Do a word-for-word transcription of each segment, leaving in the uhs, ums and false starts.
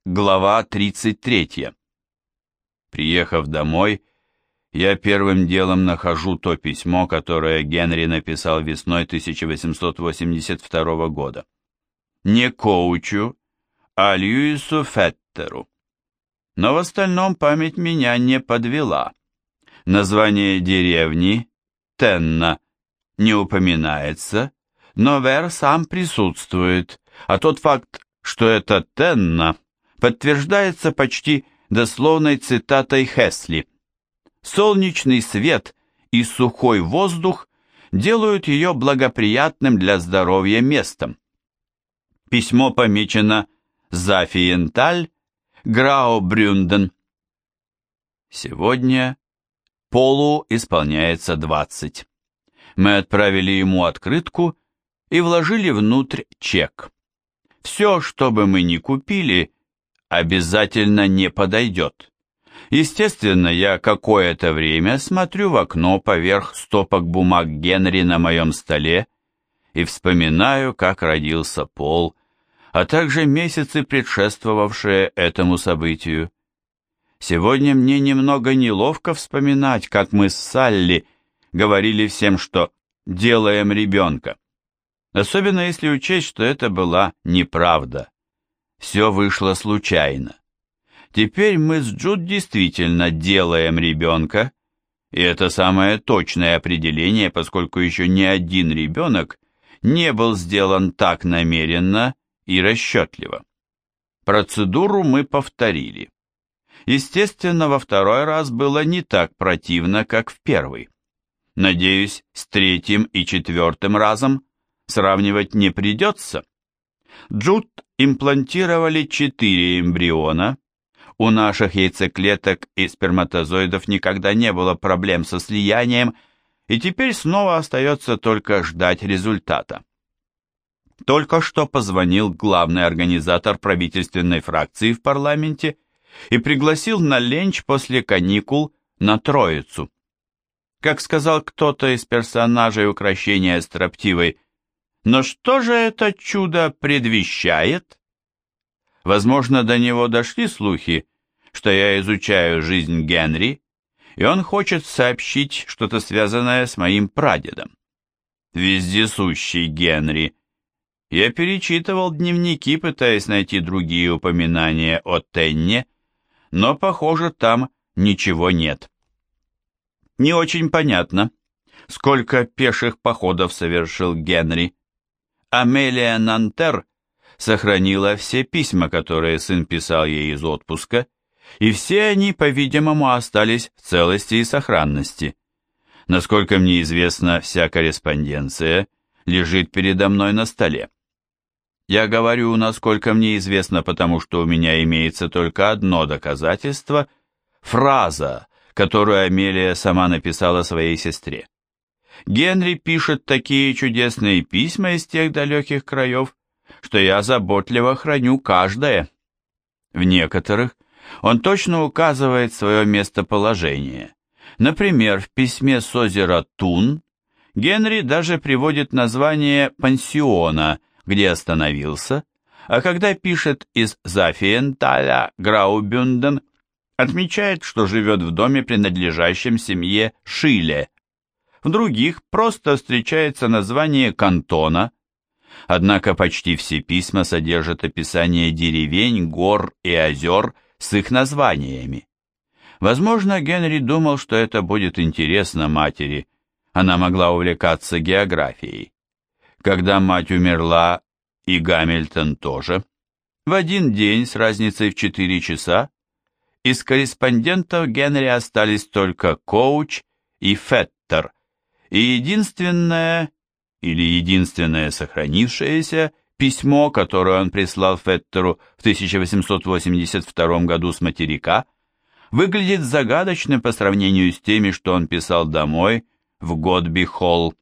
Глава тридцать третья. Приехав домой, я первым делом нахожу то письмо, которое Генри написал весной тысяча восемьсот восемьдесят второго года. Не коучу, а Льюису Феттеру. Но в остальном память меня не подвела. Название деревни, Тенна, не упоминается, но Вер сам присутствует, а тот факт, что это Тенна, подтверждается почти дословной цитатой Хесли. «Солнечный свет и сухой воздух делают ее благоприятным для здоровья местом». Письмо помечено «Зафиенталь, Граубрюнден». Сегодня Полу исполняется двадцать. Мы отправили ему открытку и вложили внутрь чек. Все, что бы мы ни купили, обязательно не подойдет. Естественно, я какое-то время смотрю в окно поверх стопок бумаг Генри на моем столе и вспоминаю, как родился Пол, а также месяцы, предшествовавшие этому событию. Сегодня мне немного неловко вспоминать, как мы с Салли говорили всем, что делаем ребенка. Особенно если учесть, что это была неправда. Все вышло случайно. Теперь мы с Джуд действительно делаем ребенка, и это самое точное определение, поскольку еще ни один ребенок не был сделан так намеренно и расчетливо. Процедуру мы повторили. Естественно, во второй раз было не так противно, как в первый. Надеюсь, с третьим и четвертым разом сравнивать не придется. Джуд имплантировали четыре эмбриона. У наших яйцеклеток и сперматозоидов никогда не было проблем со слиянием, и теперь снова остается только ждать результата. Только что позвонил главный организатор правительственной фракции в парламенте и пригласил на ленч после каникул на Троицу. Как сказал кто-то из персонажей укрощения строптивой, «Но что же это чудо предвещает?» Возможно, до него дошли слухи, что я изучаю жизнь Генри, и он хочет сообщить что-то связанное с моим прадедом. Вездесущий Генри. Я перечитывал дневники, пытаясь найти другие упоминания о Тенне, но, похоже, там ничего нет. Не очень понятно, сколько пеших походов совершил Генри. Амелия Нантер сохранила все письма, которые сын писал ей из отпуска, и все они, по-видимому, остались в целости и сохранности. Насколько мне известно, вся корреспонденция лежит передо мной на столе. Я говорю, насколько мне известно, потому что у меня имеется только одно доказательство – фраза, которую Амелия сама написала своей сестре. Генри пишет такие чудесные письма из тех далеких краев, что я заботливо храню каждое. В некоторых он точно указывает свое местоположение. Например, в письме с озера Тун Генри даже приводит название пансиона, где остановился, а когда пишет из Зафиенталя Граубюнден, отмечает, что живет в доме, принадлежащем семье Шиле. В других просто встречается название кантона, однако почти все письма содержат описание деревень, гор и озер с их названиями. Возможно, Генри думал, что это будет интересно матери, она могла увлекаться географией. Когда мать умерла, и Гамильтон тоже, в один день с разницей в четыре часа, из корреспондентов Генри остались только Коуч и Феттер, и единственное, или единственное сохранившееся письмо, которое он прислал Феттеру в тысяча восемьсот восемьдесят втором году с материка, выглядит загадочным по сравнению с теми, что он писал домой в Годби-Холл.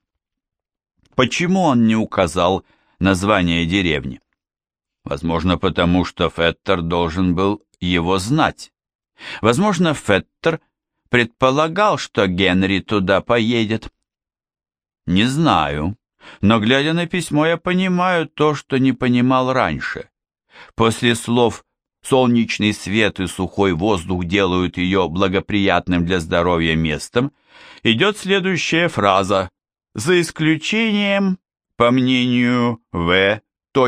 Почему он не указал название деревни? Возможно, потому что Феттер должен был его знать. Возможно, Феттер предполагал, что Генри туда поедет. Не знаю, но, глядя на письмо, я понимаю то, что не понимал раньше. После слов солнечный свет и сухой воздух делают ее благоприятным для здоровья местом, идет следующая фраза: за исключением, по мнению В.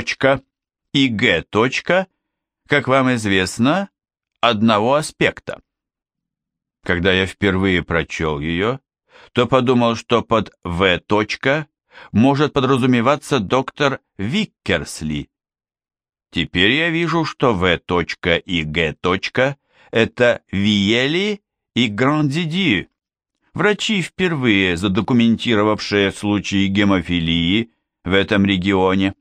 и Г. как вам известно, одного аспекта. Когда я впервые прочел ее, то подумал, что под В. может подразумеваться доктор Виккерсли. Теперь я вижу, что В. и Г. это Виели и Грандидью, врачи, впервые задокументировавшие случаи гемофилии в этом регионе.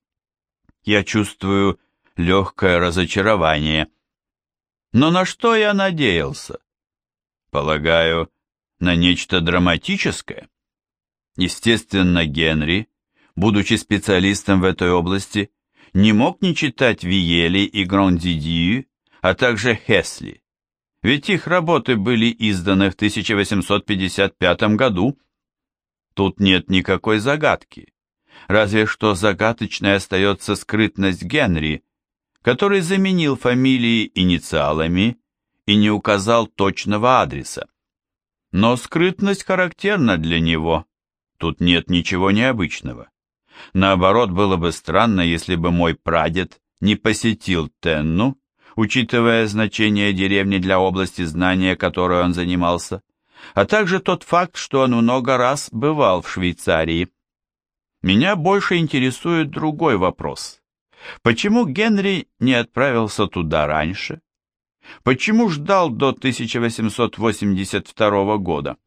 Я чувствую легкое разочарование. Но на что я надеялся? Полагаю, на нечто драматическое. Естественно, Генри, будучи специалистом в этой области, не мог не читать Виели и Грандидью, а также Хесли, ведь их работы были изданы в тысяча восемьсот пятьдесят пятом году. Тут нет никакой загадки, разве что загадочной остается скрытность Генри, который заменил фамилии инициалами и не указал точного адреса. Но скрытность характерна для него, тут нет ничего необычного. Наоборот, было бы странно, если бы мой прадед не посетил Тенну, учитывая значение деревни для области знания, которой он занимался, а также тот факт, что он много раз бывал в Швейцарии. Меня больше интересует другой вопрос. Почему Генри не отправился туда раньше? Почему ждал до тысяча восемьсот восемьдесят второго года?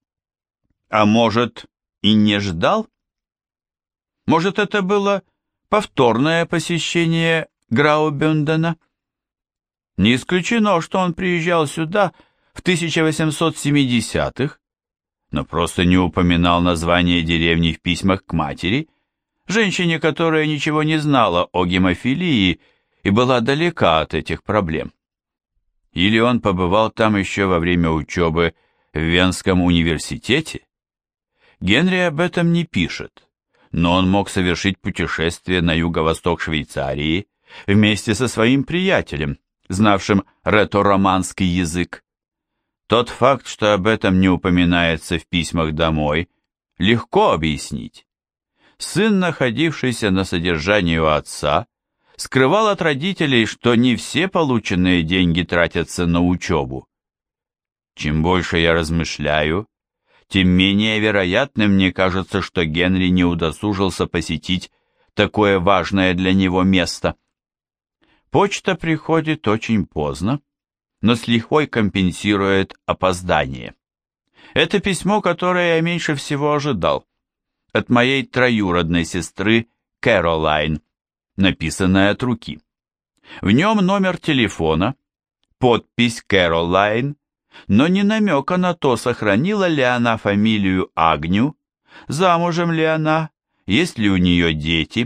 А может, и не ждал? Может, это было повторное посещение Граубюндена? Не исключено, что он приезжал сюда в тысяча восемьсот семидесятых, но просто не упоминал название деревни в письмах к матери, женщине, которая ничего не знала о гемофилии и была далека от этих проблем. Или он побывал там еще во время учебы в Венском университете? Генри об этом не пишет, но он мог совершить путешествие на юго-восток Швейцарии вместе со своим приятелем, знавшим ретро-романский язык. Тот факт, что об этом не упоминается в письмах домой, легко объяснить. Сын, находившийся на содержании у отца, скрывал от родителей, что не все полученные деньги тратятся на учебу. Чем больше я размышляю, тем менее вероятным мне кажется, что Генри не удосужился посетить такое важное для него место. Почта приходит очень поздно, но с лихвой компенсирует опоздание. Это письмо, которое я меньше всего ожидал, от моей троюродной сестры Кэролайн, написанное от руки. В нем номер телефона, подпись Кэролайн, но не намека на то, сохранила ли она фамилию Агню, замужем ли она, есть ли у нее дети.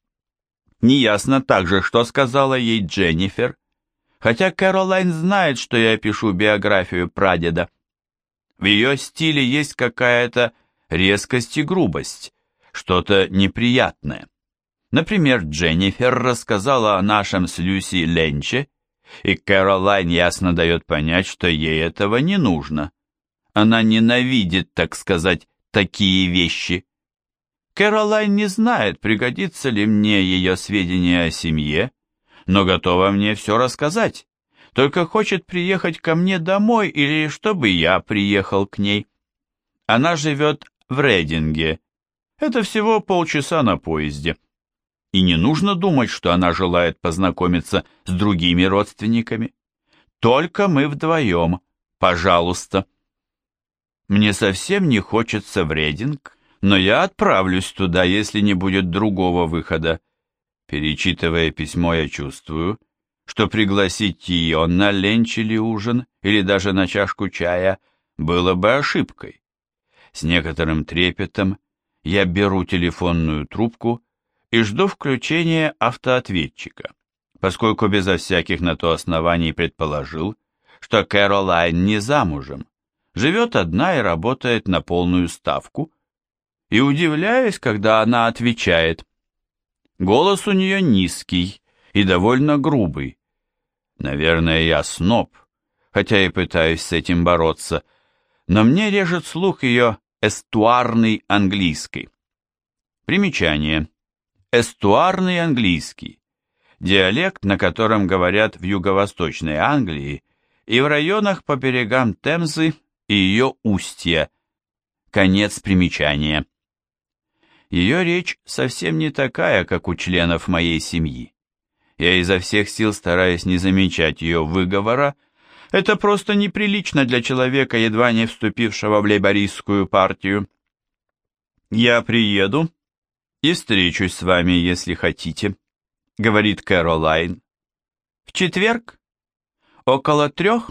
Неясно также, что сказала ей Дженнифер, хотя Кэролайн знает, что я пишу биографию прадеда. В ее стиле есть какая-то резкость и грубость, что-то неприятное. Например, Дженнифер рассказала о нашем с Люси ленче, и Кэролайн ясно дает понять, что ей этого не нужно. Она ненавидит, так сказать, такие вещи. Кэролайн не знает, пригодится ли мне ее сведения о семье, но готова мне все рассказать, только хочет приехать ко мне домой или чтобы я приехал к ней. Она живет в Рейдинге. Это всего полчаса на поезде. И не нужно думать, что она желает познакомиться с другими родственниками. Только мы вдвоем, пожалуйста. Мне совсем не хочется в Рейдинг, но я отправлюсь туда, если не будет другого выхода. Перечитывая письмо, я чувствую, что пригласить ее на ленч или ужин, или даже на чашку чая, было бы ошибкой. С некоторым трепетом я беру телефонную трубку и жду включения автоответчика, поскольку безо всяких на то оснований предположил, что Кэролайн не замужем, живет одна и работает на полную ставку, и удивляюсь, когда она отвечает. Голос у нее низкий и довольно грубый. Наверное, я сноб, хотя и пытаюсь с этим бороться, но мне режет слух ее эстуарный английский. Примечание. Эстуарный английский. Диалект, на котором говорят в юго-восточной Англии и в районах по берегам Темзы и ее устья. Конец примечания. Ее речь совсем не такая, как у членов моей семьи. Я изо всех сил стараюсь не замечать ее выговора. Это просто неприлично для человека, едва не вступившего в лейбористскую партию. «Я приеду и встречусь с вами, если хотите», — говорит Кэролайн. «В четверг? Около трех?»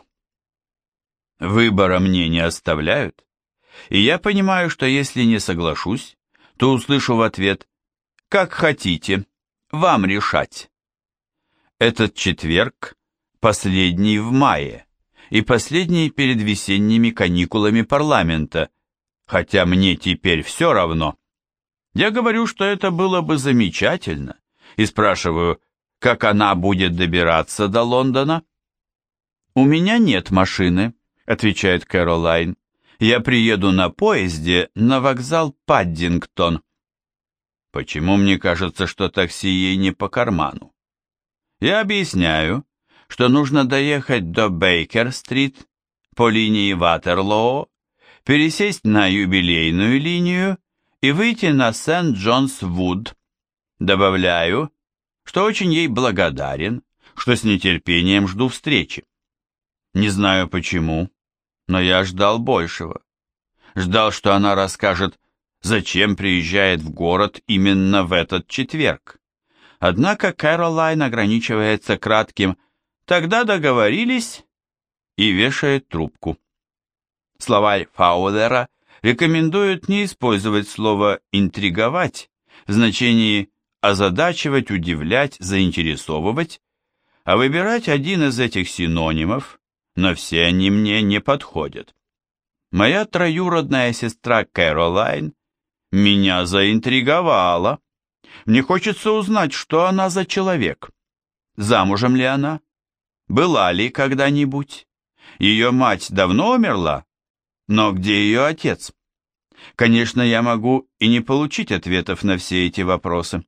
Выбора мне не оставляют, и я понимаю, что если не соглашусь, то услышу в ответ «Как хотите, вам решать». Этот четверг последний в мае и последний перед весенними каникулами парламента, хотя мне теперь все равно. Я говорю, что это было бы замечательно, и спрашиваю, как она будет добираться до Лондона. «У меня нет машины», — отвечает Кэролайн. «Я приеду на поезде на вокзал Паддингтон». Почему мне кажется, что такси ей не по карману? Я объясняю, что нужно доехать до Бейкер-стрит по линии Ватерлоо, пересесть на юбилейную линию и выйти на Сент-Джонс-Вуд. Добавляю, что очень ей благодарен, что с нетерпением жду встречи. Не знаю почему, но я ждал большего. Ждал, что она расскажет, зачем приезжает в город именно в этот четверг. Однако Кэролайн ограничивается кратким «тогда договорились» и вешает трубку. Словарь Фаулера рекомендует не использовать слово «интриговать» в значении озадачивать, удивлять, заинтересовывать, а выбирать один из этих синонимов, но все они мне не подходят. Моя троюродная сестра Кэролайн меня заинтриговала. Мне хочется узнать, что она за человек. Замужем ли она? Была ли когда-нибудь? Ее мать давно умерла? Но где ее отец? Конечно, я могу и не получить ответов на все эти вопросы.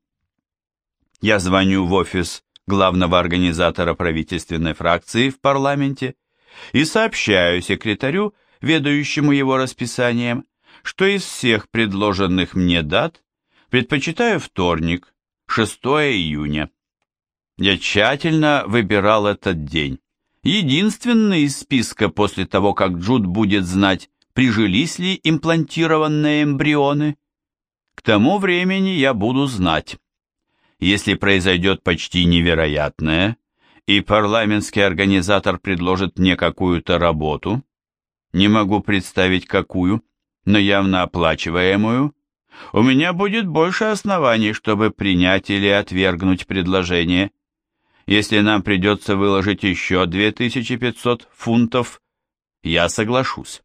Я звоню в офис главного организатора правительственной фракции в парламенте и сообщаю секретарю, ведающему его расписанием, что из всех предложенных мне дат предпочитаю вторник, шестое июня. Я тщательно выбирал этот день, единственный из списка после того, как Джуд будет знать, прижились ли имплантированные эмбрионы. К тому времени я буду знать. Если произойдет почти невероятное, и парламентский организатор предложит мне какую-то работу, не могу представить какую, но явно оплачиваемую, у меня будет больше оснований, чтобы принять или отвергнуть предложение. Если нам придется выложить еще две тысячи пятьсот фунтов, я соглашусь.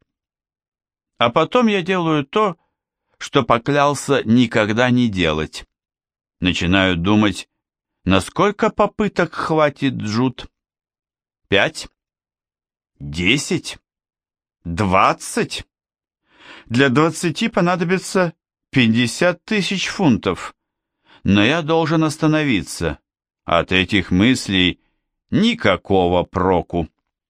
А потом я делаю то, что поклялся никогда не делать. Начинаю думать, насколько попыток хватит Джуд? Пять? Десять? Двадцать? Для двадцати понадобится пятьдесят тысяч фунтов. Но я должен остановиться. От этих мыслей никакого проку.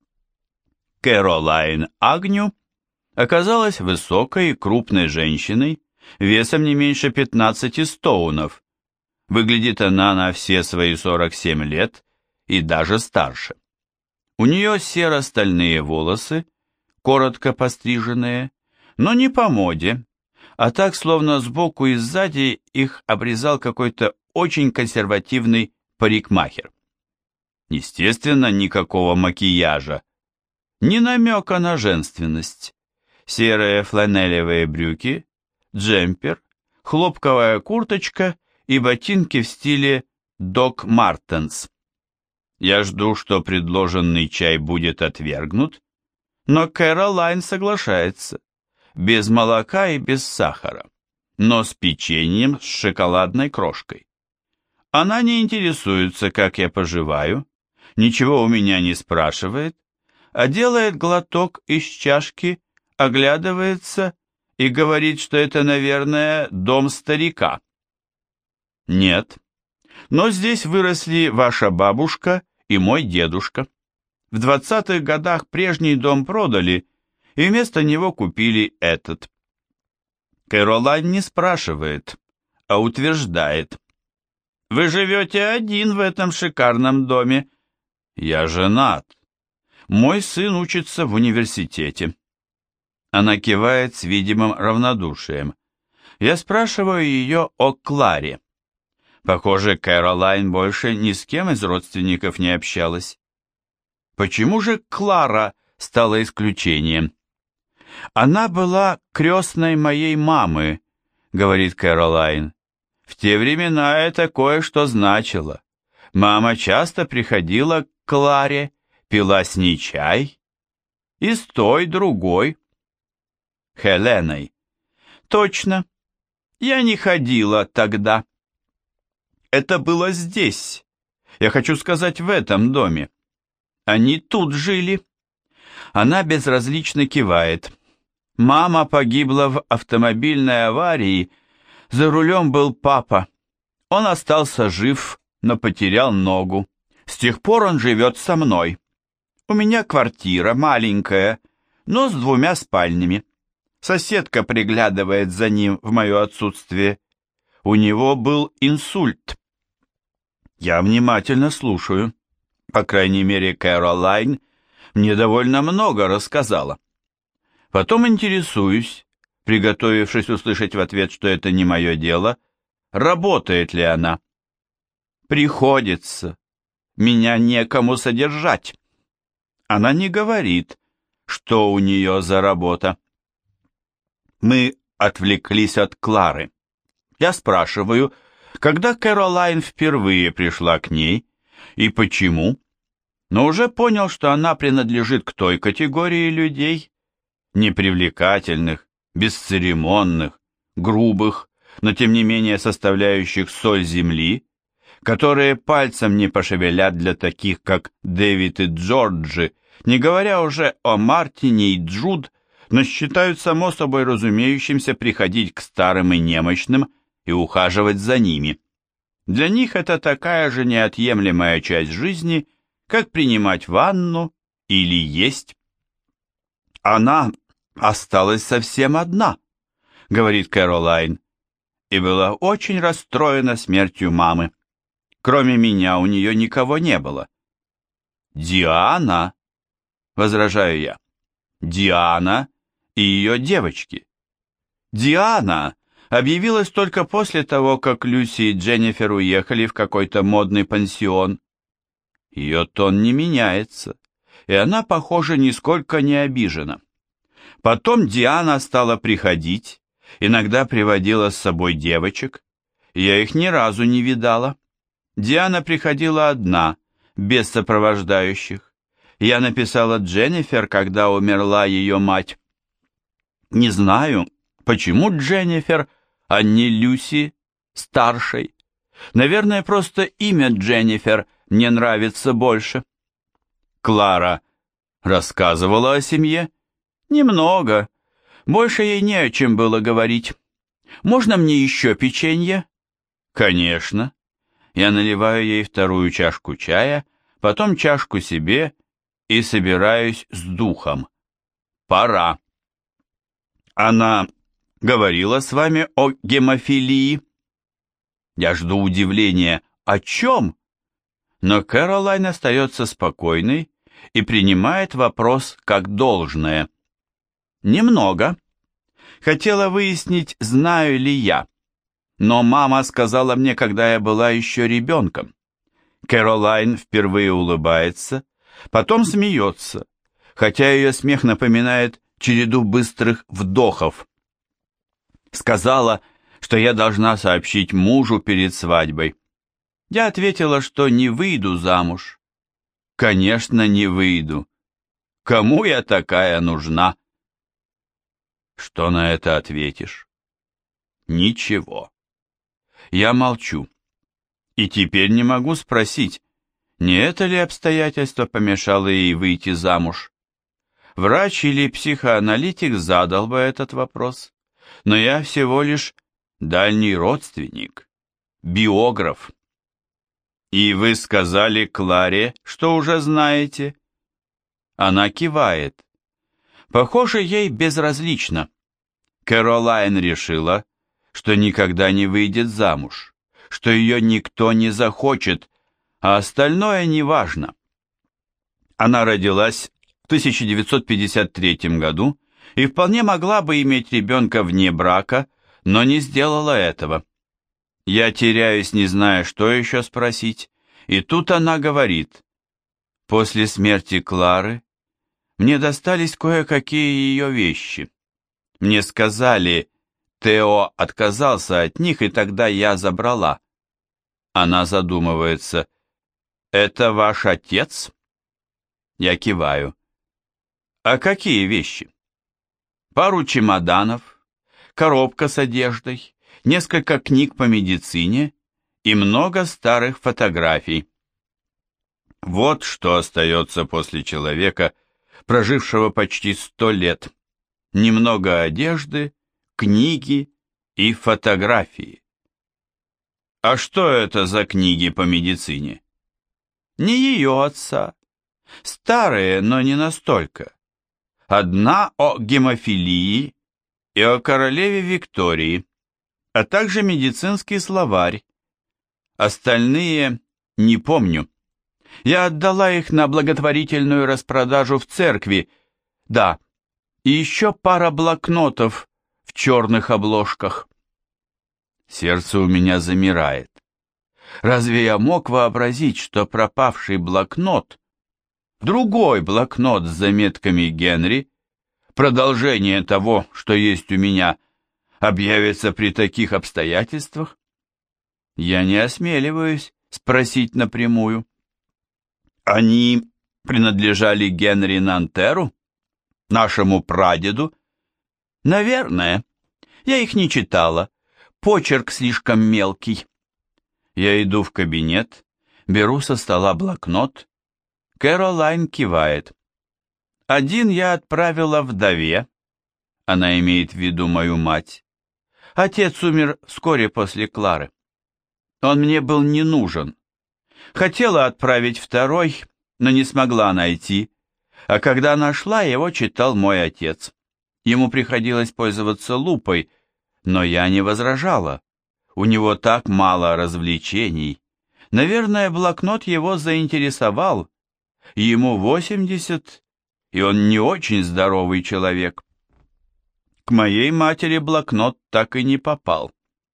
Кэролайн Агню оказалась высокой и крупной женщиной, весом не меньше пятнадцати стоунов. Выглядит она на все свои сорок семь лет и даже старше. У нее серо-стальные волосы, коротко постриженные, но не по моде, а так, словно сбоку и сзади их обрезал какой-то очень консервативный парикмахер. Естественно, никакого макияжа, ни намека на женственность. Серые фланелевые брюки, джемпер, хлопковая курточка и ботинки в стиле Doc Martens. Я жду, что предложенный чай будет отвергнут, но Кэролайн соглашается, без молока и без сахара, но с печеньем с шоколадной крошкой. Она не интересуется, как я поживаю, ничего у меня не спрашивает, а делает глоток из чашки, оглядывается и говорит, что это, наверное, дом старика. Нет, но здесь выросли ваша бабушка и мой дедушка. В двадцатых годах прежний дом продали, и вместо него купили этот. Кэролайн не спрашивает, а утверждает. Вы живете один в этом шикарном доме. Я женат. Мой сын учится в университете. Она кивает с видимым равнодушием. Я спрашиваю ее о Кларе. Похоже, Кэролайн больше ни с кем из родственников не общалась. Почему же Клара стала исключением? Она была крестной моей мамы, говорит Кэролайн. В те времена это кое-что значило. Мама часто приходила к Кларе, пила с ней чай. И с той, другой. Хеленой. Точно. Я не ходила тогда. Это было здесь. Я хочу сказать, в этом доме. Они тут жили. Она безразлично кивает. Мама погибла в автомобильной аварии. За рулем был папа. Он остался жив, но потерял ногу. С тех пор он живет со мной. У меня квартира маленькая, но с двумя спальнями. Соседка приглядывает за ним в мое отсутствие. У него был инсульт. Я внимательно слушаю. По крайней мере, Кэролайн мне довольно много рассказала. Потом интересуюсь, приготовившись услышать в ответ, что это не мое дело, работает ли она. Приходится. Меня некому содержать. Она не говорит, что у нее за работа. Мы отвлеклись от Клары. Я спрашиваю, когда Кэролайн впервые пришла к ней и почему, но уже понял, что она принадлежит к той категории людей, непривлекательных, бесцеремонных, грубых, но тем не менее составляющих соль земли, которые пальцем не пошевелят для таких, как Дэвид и Джорджи, не говоря уже о Мартине и Джуд, но считают само собой разумеющимся приходить к старым и немощным и ухаживать за ними. Для них это такая же неотъемлемая часть жизни, как принимать ванну или есть. Она осталась совсем одна, говорит Кэролайн, и была очень расстроена смертью мамы. Кроме меня у нее никого не было. Диана, возражаю я, Диана и ее девочки. Диана объявилась только после того, как Люси и Дженнифер уехали в какой-то модный пансион. Ее тон не меняется, и она, похоже, нисколько не обижена. Потом Диана стала приходить, иногда приводила с собой девочек. Я их ни разу не видала. Диана приходила одна, без сопровождающих. Я написала Дженнифер, когда умерла ее мать. Не знаю, почему Дженнифер, а не Люси, старшей. Наверное, просто имя Дженнифер мне нравится больше. Клара рассказывала о семье? Немного. Больше ей не о чем было говорить. Можно мне еще печенье? Конечно. Я наливаю ей вторую чашку чая, потом чашку себе и собираюсь с духом. Пора. Она говорила с вами о гемофилии? Я жду удивления. О чем? Но Кэролайн остается спокойной и принимает вопрос как должное. Немного. Хотела выяснить, знаю ли я. Но мама сказала мне, когда я была еще ребенком. Кэролайн впервые улыбается, потом смеется, хотя ее смех напоминает череду быстрых вдохов. Сказала, что я должна сообщить мужу перед свадьбой. Я ответила, что не выйду замуж. Конечно, не выйду. Кому я такая нужна? Что на это ответишь? Ничего. Я молчу. И теперь не могу спросить, Не это ли обстоятельство помешало ей выйти замуж? Врач или психоаналитик задал бы этот вопрос, но я всего лишь дальний родственник, биограф. И вы сказали Кларе, что уже знаете? Она кивает. Похоже, ей безразлично. Кэролайн решила, что никогда не выйдет замуж, что ее никто не захочет, а остальное неважно. Она родилась в тысяча девятьсот пятьдесят третьем году и вполне могла бы иметь ребенка вне брака, но не сделала этого. Я теряюсь, не зная, что еще спросить, и тут она говорит: «После смерти Клары мне достались кое-какие ее вещи. Мне сказали, Тео отказался от них, и тогда я забрала». Она задумывается. «Это ваш отец?» Я киваю. «А какие вещи?» «Пару чемоданов, коробка с одеждой, несколько книг по медицине и много старых фотографий». Вот что остается после человека, прожившего почти сто лет. Немного одежды, книги и фотографии. А что это за книги по медицине? Не ее отца. Старые, но не настолько. Одна о гемофилии и о королеве Виктории, а также медицинский словарь. Остальные не помню. Я отдала их на благотворительную распродажу в церкви. Да, и еще пара блокнотов в черных обложках. Сердце у меня замирает. Разве я мог вообразить, что пропавший блокнот, другой блокнот с заметками Генри, продолжение того, что есть у меня, объявится при таких обстоятельствах? Я не осмеливаюсь спросить напрямую. Они принадлежали Генри Нантеру, нашему прадеду? Наверное. Я их не читала. Почерк слишком мелкий. Я иду в кабинет, беру со стола блокнот. Кэролайн кивает. Один я отправила вдове. Она имеет в виду мою мать. Отец умер вскоре после Клары. Он мне был не нужен. Хотела отправить второй, но не смогла найти, а когда нашла, его читал мой отец. Ему приходилось пользоваться лупой, но я не возражала. У него так мало развлечений. Наверное, блокнот его заинтересовал. Ему восемьдесят, и он не очень здоровый человек. К моей матери блокнот так и не попал.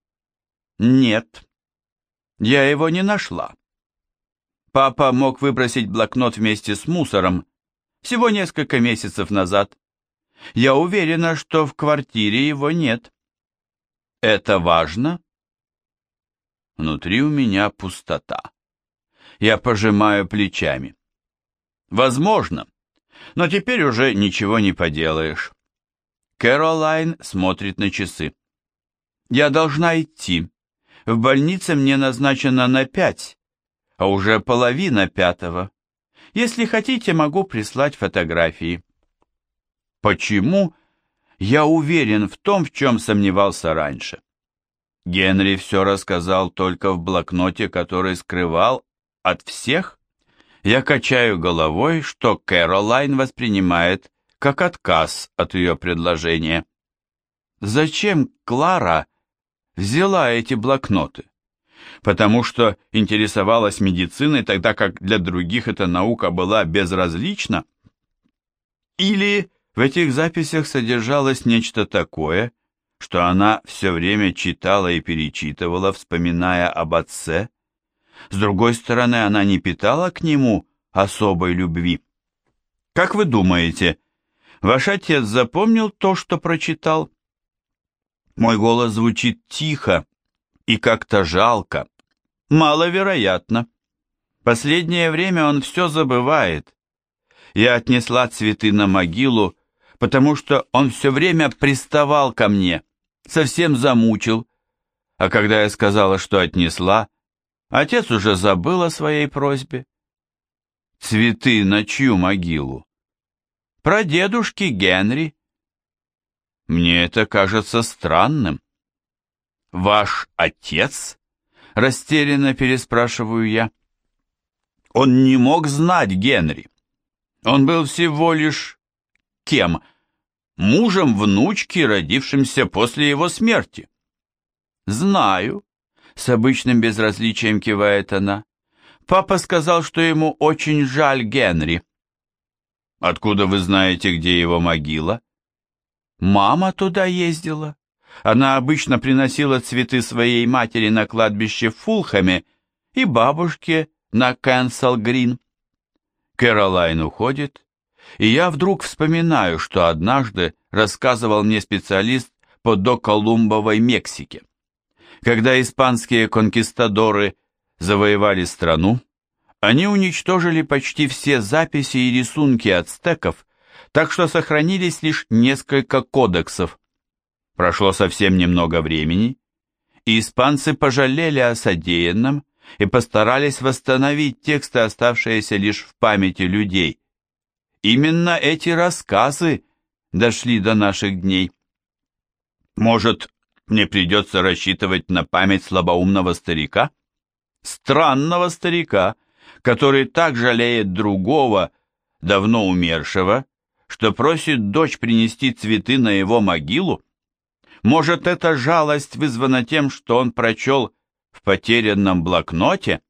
Нет, я его не нашла. Папа мог выбросить блокнот вместе с мусором всего несколько месяцев назад. Я уверена, что в квартире его нет. Это важно? Внутри у меня пустота. Я пожимаю плечами. Возможно, но теперь уже ничего не поделаешь. Кэролайн смотрит на часы. Я должна идти. В больнице мне назначено на пять, а уже половина пятого. Если хотите, могу прислать фотографии. Почему я уверен в том, в чем сомневался раньше? Генри все рассказал только в блокноте, который скрывал от всех. Я качаю головой, что Кэролайн воспринимает как отказ от ее предложения. Зачем Клара взяла эти блокноты? Потому что интересовалась медициной, тогда как для других эта наука была безразлична? Или в этих записях содержалось нечто такое, что она все время читала и перечитывала, вспоминая об отце? С другой стороны, она не питала к нему особой любви. Как вы думаете, ваш отец запомнил то, что прочитал? Мой голос звучит тихо и как-то жалко. Маловероятно. Последнее время он все забывает. Я отнесла цветы на могилу, потому что он все время приставал ко мне, совсем замучил. А когда я сказала, что отнесла, отец уже забыл о своей просьбе. Цветы на чью могилу? Прадедушки Генри. Мне это кажется странным. Ваш отец? Растерянно переспрашиваю я. Он не мог знать Генри. Он был всего лишь кем? Мужем внучки, родившимся после его смерти. Знаю, с обычным безразличием кивает она. Папа сказал, что ему очень жаль Генри. Откуда вы знаете, где его могила? Мама туда ездила. Она обычно приносила цветы своей матери на кладбище в Фулхэме и бабушке на Кенсел-Грин. Кэролайн уходит, и я вдруг вспоминаю, что однажды рассказывал мне специалист по доколумбовой Мексике. Когда испанские конкистадоры завоевали страну, они уничтожили почти все записи и рисунки ацтеков, так что сохранились лишь несколько кодексов. Прошло совсем немного времени, и испанцы пожалели о содеянном и постарались восстановить тексты, оставшиеся лишь в памяти людей. Именно эти рассказы дошли до наших дней. Может, мне придется рассчитывать на память слабоумного старика? Странного старика, который так жалеет другого, давно умершего, что просит дочь принести цветы на его могилу? Может, эта жалость вызвана тем, что он прочел в потерянном блокноте?